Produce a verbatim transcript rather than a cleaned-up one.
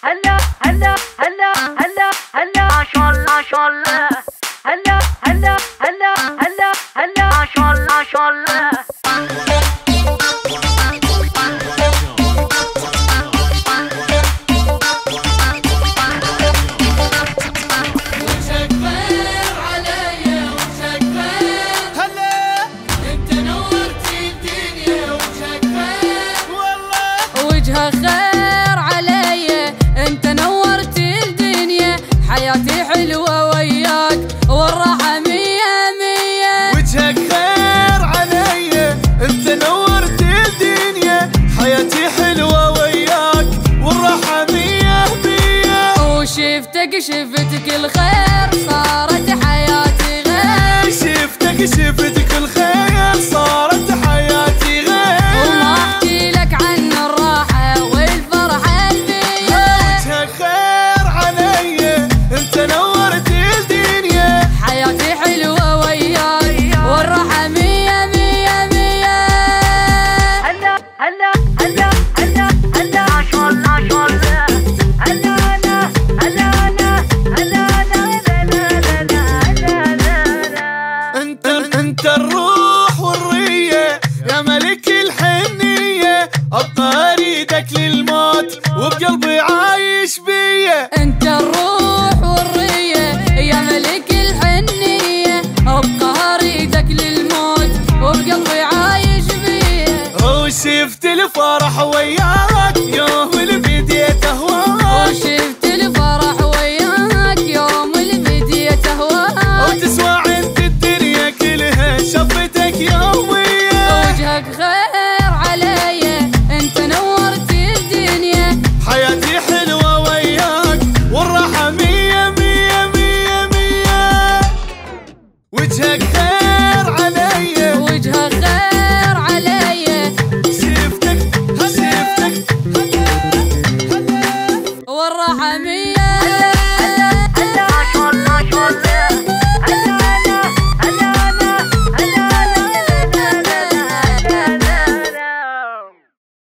هلا هلا هلا هلا هلا ما شاء الله ما شاء الله هلا هلا هلا هلا هلا ما شاء الله ما شاء الله خير علي انت نورت الدنيا حياتي حلوة وياك والراحة مية مية وجهك خير علي انت نورت الدنيا حياتي حلوة وياك والراحة مية مية وشفتك شفتك الخير صارت حياتي غير شفتك شفتك الخير صارت حياتي غير وما احكي لك عن الراحة انت نورت الدنيا حياتي حلوة وياك والراحة مية مية مية هلا هلا هلا هلا هلا ما شاء الله ما شاء الله هلا هلا هلا هلا هلا هلا انت انت الروح والرية يا ملك الحنية ابقى اريدك للموت وبقلبي عايش بيه انت الروح والرية يا ملك الحنية ابقى اريدك للموت وبقلبي عايش بيه وشفت الفرح وياك يوم اللي بديت اهواك وشفت الفرح وياك يوم اللي بديت اهواك وتسوى عند الدنيا كلها شفتك يوميا وجهك خير علي انت نورت الدنيا حياتي حلوة وياك والراحة مية مية مية مية وجهك خير